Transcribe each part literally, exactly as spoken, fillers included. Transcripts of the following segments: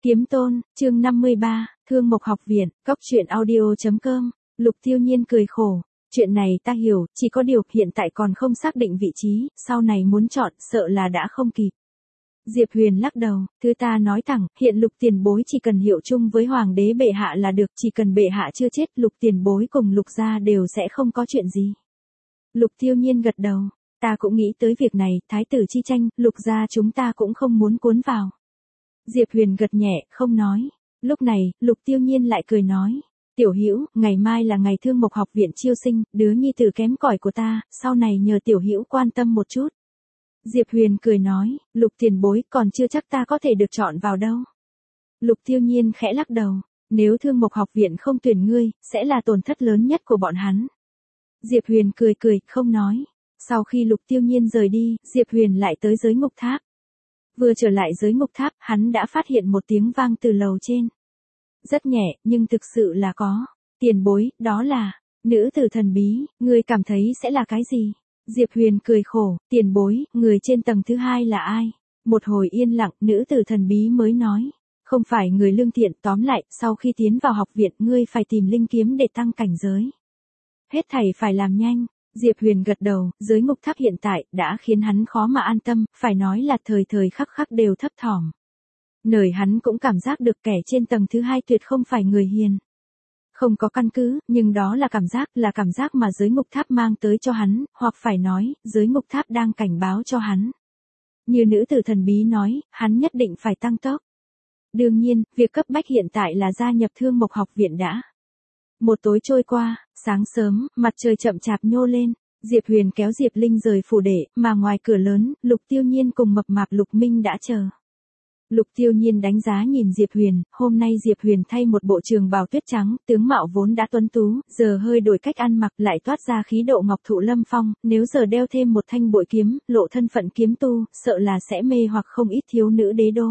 Kiếm Tôn, chương năm mươi ba, Thương Mộc Học Viện, cốc truyện audio chấm com. Lục Tiêu Nhiên cười khổ, chuyện này ta hiểu, chỉ có điều hiện tại còn không xác định vị trí, sau này muốn chọn sợ là đã không kịp. Diệp Huyền lắc đầu, thứ ta nói thẳng, hiện Lục tiền bối chỉ cần hiệu chung với Hoàng đế bệ hạ là được, chỉ cần bệ hạ chưa chết, Lục tiền bối cùng Lục gia đều sẽ không có chuyện gì. Lục Tiêu Nhiên gật đầu, ta cũng nghĩ tới việc này, thái tử chi tranh, Lục gia chúng ta cũng không muốn cuốn vào. Diệp Huyền gật nhẹ, không nói. Lúc này, Lục Tiêu Nhiên lại cười nói, tiểu hữu, ngày mai là ngày Thương Mộc Học Viện chiêu sinh, đứa nhi tử kém cỏi của ta, sau này nhờ tiểu hữu quan tâm một chút. Diệp Huyền cười nói, Lục tiền bối còn chưa chắc ta có thể được chọn vào đâu. Lục Tiêu Nhiên khẽ lắc đầu, nếu Thương Mộc Học Viện không tuyển ngươi, sẽ là tổn thất lớn nhất của bọn hắn. Diệp Huyền cười cười, không nói. Sau khi Lục Tiêu Nhiên rời đi, Diệp Huyền lại tới giới ngục tháp. Vừa trở lại giới ngục tháp, hắn đã phát hiện một tiếng vang từ lầu trên. Rất nhẹ, nhưng thực sự là có. Tiền bối, đó là, nữ tử thần bí, ngươi cảm thấy sẽ là cái gì? Diệp Huyền cười khổ, tiền bối, người trên tầng thứ hai là ai? Một hồi yên lặng, nữ tử thần bí mới nói. Không phải người lương thiện, tóm lại, sau khi tiến vào học viện, ngươi phải tìm linh kiếm để tăng cảnh giới. Hết thảy phải làm nhanh. Diệp Huyền gật đầu, giới ngục tháp hiện tại đã khiến hắn khó mà an tâm, phải nói là thời thời khắc khắc đều thấp thỏm. Nơi hắn cũng cảm giác được kẻ trên tầng thứ hai tuyệt không phải người hiền. Không có căn cứ, nhưng đó là cảm giác, là cảm giác mà giới ngục tháp mang tới cho hắn, hoặc phải nói, giới ngục tháp đang cảnh báo cho hắn. Như nữ tử thần bí nói, hắn nhất định phải tăng tốc. Đương nhiên, việc cấp bách hiện tại là gia nhập Thương Mộc Học Viện đã. Một tối trôi qua, sáng sớm, mặt trời chậm chạp nhô lên, Diệp Huyền kéo Diệp Linh rời phủ đệ, mà ngoài cửa lớn, Lục Tiêu Nhiên cùng mập mạp Lục Minh đã chờ. Lục Tiêu Nhiên đánh giá nhìn Diệp Huyền, hôm nay Diệp Huyền thay một bộ trường bào tuyết trắng, tướng mạo vốn đã tuấn tú, giờ hơi đổi cách ăn mặc lại toát ra khí độ ngọc thụ lâm phong, nếu giờ đeo thêm một thanh bội kiếm, lộ thân phận kiếm tu, sợ là sẽ mê hoặc không ít thiếu nữ đế đô.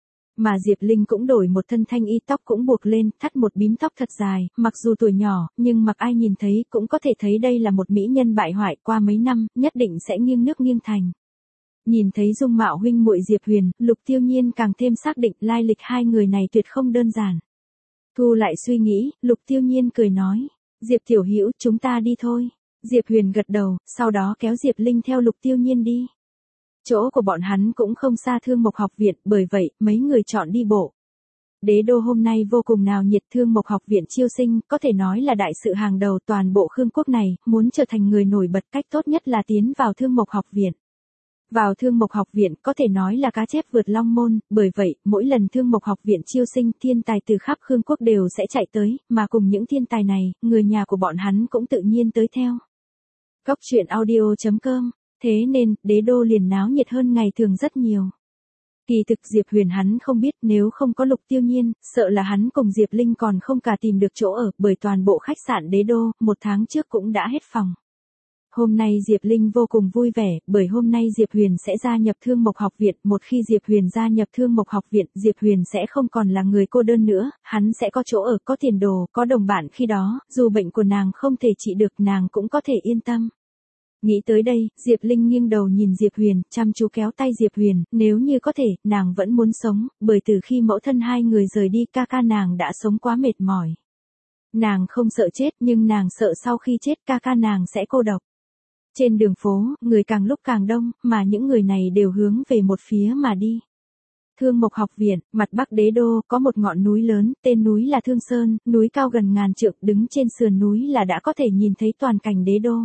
Mà Diệp Linh cũng đổi một thân thanh y, tóc cũng buộc lên, thắt một bím tóc thật dài, mặc dù tuổi nhỏ, nhưng mặc ai nhìn thấy cũng có thể thấy đây là một mỹ nhân bại hoại, qua mấy năm, nhất định sẽ nghiêng nước nghiêng thành. Nhìn thấy dung mạo huynh muội Diệp Huyền, Lục Tiêu Nhiên càng thêm xác định lai lịch hai người này tuyệt không đơn giản. Thu lại suy nghĩ, Lục Tiêu Nhiên cười nói, Diệp tiểu hữu, chúng ta đi thôi. Diệp Huyền gật đầu, sau đó kéo Diệp Linh theo Lục Tiêu Nhiên đi. Chỗ của bọn hắn cũng không xa Thương Mộc Học Viện, bởi vậy, mấy người chọn đi bộ. Đế đô hôm nay vô cùng náo nhiệt, Thương Mộc Học Viện chiêu sinh, có thể nói là đại sự hàng đầu toàn bộ Khương quốc này, muốn trở thành người nổi bật cách tốt nhất là tiến vào Thương Mộc Học Viện. Vào Thương Mộc Học Viện có thể nói là cá chép vượt long môn, bởi vậy, mỗi lần Thương Mộc Học Viện chiêu sinh, thiên tài từ khắp Khương quốc đều sẽ chạy tới, mà cùng những thiên tài này, người nhà của bọn hắn cũng tự nhiên tới theo. cốc truyện audio chấm com. Thế nên, đế đô liền náo nhiệt hơn ngày thường rất nhiều. Kỳ thực Diệp Huyền hắn không biết, nếu không có Lục Tiêu Nhiên, sợ là hắn cùng Diệp Linh còn không cả tìm được chỗ ở, bởi toàn bộ khách sạn đế đô, một tháng trước cũng đã hết phòng. Hôm nay Diệp Linh vô cùng vui vẻ, bởi hôm nay Diệp Huyền sẽ gia nhập Thương Mộc Học Viện, một khi Diệp Huyền gia nhập Thương Mộc Học Viện, Diệp Huyền sẽ không còn là người cô đơn nữa, hắn sẽ có chỗ ở, có tiền đồ, có đồng bạn khi đó, dù bệnh của nàng không thể trị được, nàng cũng có thể yên tâm. Nghĩ tới đây, Diệp Linh nghiêng đầu nhìn Diệp Huyền, chăm chú kéo tay Diệp Huyền, nếu như có thể, nàng vẫn muốn sống, bởi từ khi mẫu thân hai người rời đi, ca ca nàng đã sống quá mệt mỏi. Nàng không sợ chết, nhưng nàng sợ sau khi chết ca ca nàng sẽ cô độc. Trên đường phố, người càng lúc càng đông, mà những người này đều hướng về một phía mà đi. Thương Mộc Học Viện, mặt bắc đế đô, có một ngọn núi lớn, tên núi là Thương Sơn, núi cao gần ngàn trượng, đứng trên sườn núi là đã có thể nhìn thấy toàn cảnh đế đô.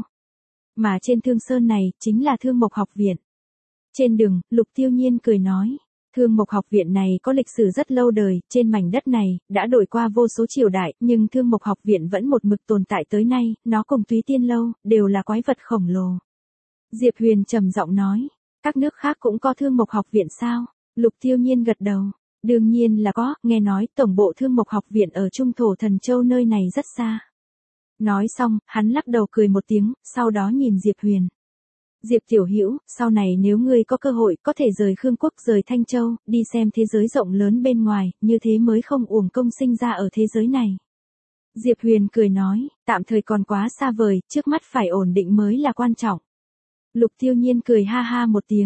Mà trên Thương Sơn này, chính là Thương Mộc Học Viện. Trên đường, Lục Tiêu Nhiên cười nói, Thương Mộc Học Viện này có lịch sử rất lâu đời, trên mảnh đất này, đã đổi qua vô số triều đại, nhưng Thương Mộc Học Viện vẫn một mực tồn tại tới nay, nó cùng Túy Tiên Lâu, đều là quái vật khổng lồ. Diệp Huyền trầm giọng nói, các nước khác cũng có Thương Mộc Học Viện sao? Lục Tiêu Nhiên gật đầu, đương nhiên là có, nghe nói tổng bộ Thương Mộc Học Viện ở Trung Thổ Thần Châu nơi này rất xa. Nói xong, hắn lắc đầu cười một tiếng, sau đó nhìn Diệp Huyền. Diệp tiểu hữu, sau này nếu ngươi có cơ hội, có thể rời Khương quốc, rời Thanh Châu, đi xem thế giới rộng lớn bên ngoài, như thế mới không uổng công sinh ra ở thế giới này. Diệp Huyền cười nói, tạm thời còn quá xa vời, trước mắt phải ổn định mới là quan trọng. Lục Tiêu Nhiên cười ha ha một tiếng,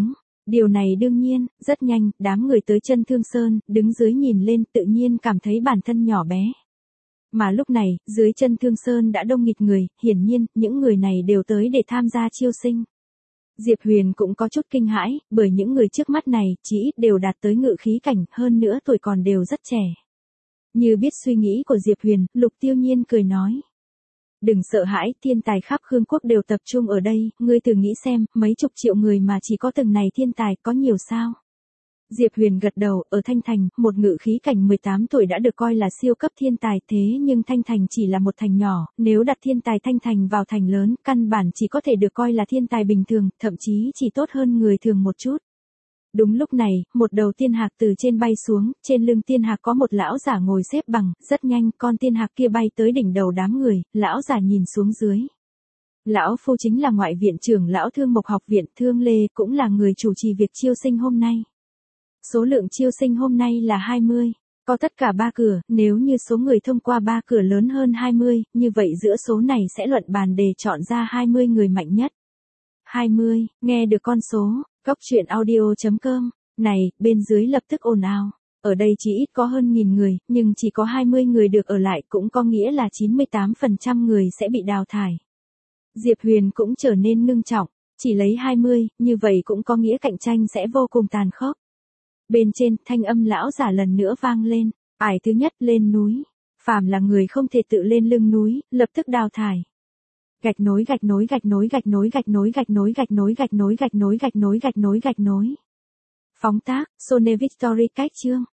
Điều này đương nhiên, rất nhanh, đám người tới chân Thương Sơn, đứng dưới nhìn lên tự nhiên cảm thấy bản thân nhỏ bé. Mà lúc này, dưới chân Thương Sơn đã đông nghịt người, hiển nhiên, những người này đều tới để tham gia chiêu sinh. Diệp Huyền cũng có chút kinh hãi, bởi những người trước mắt này, chỉ ít đều đạt tới ngự khí cảnh, hơn nữa tuổi còn đều rất trẻ. Như biết suy nghĩ của Diệp Huyền, Lục Tiêu Nhiên cười nói. Đừng sợ hãi, thiên tài khắp Khương Quốc đều tập trung ở đây, ngươi thử nghĩ xem, mấy chục triệu người mà chỉ có từng này thiên tài, có nhiều sao? Diệp Huyền gật đầu, ở Thanh Thành, một ngự khí cảnh mười tám tuổi đã được coi là siêu cấp thiên tài, thế nhưng Thanh Thành chỉ là một thành nhỏ, nếu đặt thiên tài Thanh Thành vào thành lớn, căn bản chỉ có thể được coi là thiên tài bình thường, thậm chí chỉ tốt hơn người thường một chút. Đúng lúc này, một đầu tiên hạc từ trên bay xuống, trên lưng tiên hạc có một lão giả ngồi xếp bằng, rất nhanh, con tiên hạc kia bay tới đỉnh đầu đám người, lão giả nhìn xuống dưới. Lão phu chính là ngoại viện trưởng lão Thương Mộc học viện, Thương Lê, cũng là người chủ trì việc chiêu sinh hôm nay. Số lượng chiêu sinh hôm nay là hai mươi, có tất cả ba cửa, nếu như số người thông qua ba cửa lớn hơn hai mươi, như vậy giữa số này sẽ luận bàn để chọn ra hai mươi người mạnh nhất. hai mươi, nghe được con số, Cốc truyện audio chấm com, này, bên dưới lập tức ồn ào. Ở đây chỉ ít có hơn nghìn người, nhưng chỉ có hai mươi người được ở lại cũng có nghĩa là chín mươi tám phần trăm người sẽ bị đào thải. Diệp Huyền cũng trở nên ngưng trọng, chỉ lấy hai mươi, như vậy cũng có nghĩa cạnh tranh sẽ vô cùng tàn khốc. Bên trên, thanh âm lão giả lần nữa vang lên, ải thứ nhất lên núi. Phàm là người không thể tự lên lưng núi, lập tức đào thải. Gạch nối gạch nối gạch nối gạch nối gạch nối gạch nối gạch nối gạch nối gạch nối gạch nối gạch nối gạch nối. Phóng tác, Sone Victory cách chương.